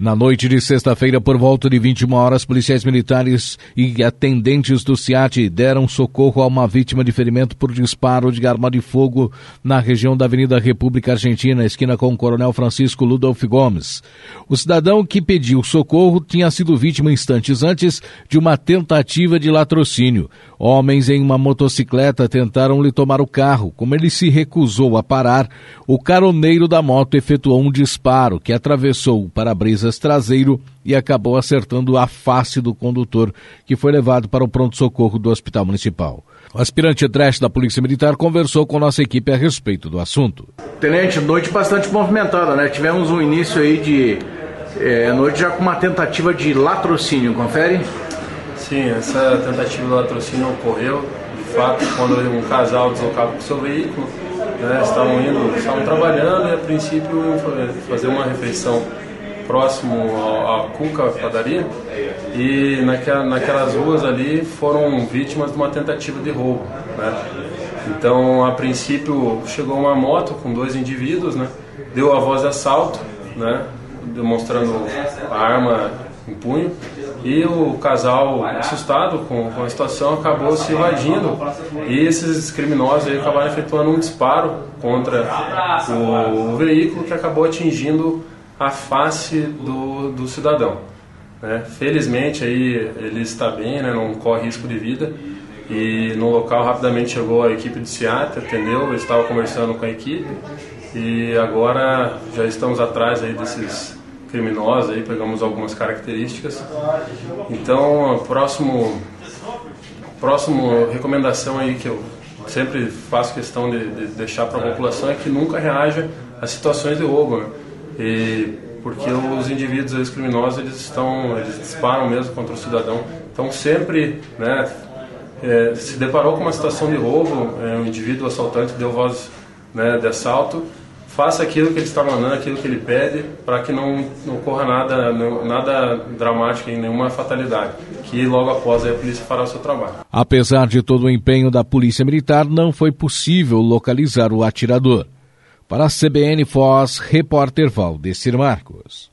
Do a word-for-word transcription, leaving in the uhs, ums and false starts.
Na noite de sexta-feira, por volta de vinte e uma horas, policiais militares e atendentes do SEAT deram socorro a uma vítima de ferimento por disparo de arma de fogo na região da Avenida República Argentina, esquina com o Coronel Francisco Ludolf Gomes. O cidadão que pediu socorro tinha sido vítima instantes antes de uma tentativa de latrocínio. Homens em uma motocicleta tentaram lhe tomar o carro. Como ele se recusou a parar, o caroneiro da moto efetuou um disparo que atravessou o para-brisas traseiro e acabou acertando a face do condutor, que foi levado para o pronto-socorro do Hospital Municipal. O aspirante Dresch da Polícia Militar conversou com nossa equipe a respeito do assunto. Tenente, noite bastante movimentada, né? Tivemos um início aí de é, noite já com uma tentativa de latrocínio, confere? Sim, essa tentativa de latrocínio ocorreu, de fato, quando um casal deslocava com o seu veículo, né, estavam indo, estavam trabalhando e a princípio iam fazer uma refeição próximo à Cuca Padaria, e naquela, naquelas ruas ali foram vítimas de uma tentativa de roubo, né? Então, a princípio, chegou uma moto com dois indivíduos, né, deu a voz de assalto, né, demonstrando a arma em punho, e o casal, assustado com, com a situação, acabou se evadindo, e esses criminosos aí acabaram efetuando um disparo contra o, o veículo, que acabou atingindo a face do, do cidadão, né? Felizmente aí ele está bem, né? Não corre risco de vida, e no local rapidamente chegou a equipe de SEAT, atendeu, eu estava conversando com a equipe, e agora já estamos atrás aí desses criminosos, aí pegamos algumas características. Então, a próximo, próximo recomendação aí que eu sempre faço questão de, de deixar para a população é que nunca reaja a situações de roubo, né? E porque os indivíduos, os criminosos, eles estão, eles disparam mesmo contra o cidadão. Então sempre, né, é, se deparou com uma situação de roubo, é, um indivíduo assaltante deu voz, né, de assalto, faça aquilo que ele está mandando, aquilo que ele pede, para que não, não ocorra nada, não, nada dramático, nenhuma fatalidade, que logo após aí a polícia fará o seu trabalho. Apesar de todo o empenho da Polícia Militar, não foi possível localizar o atirador. Para a C B N Foz, repórter Valdecir Marcos.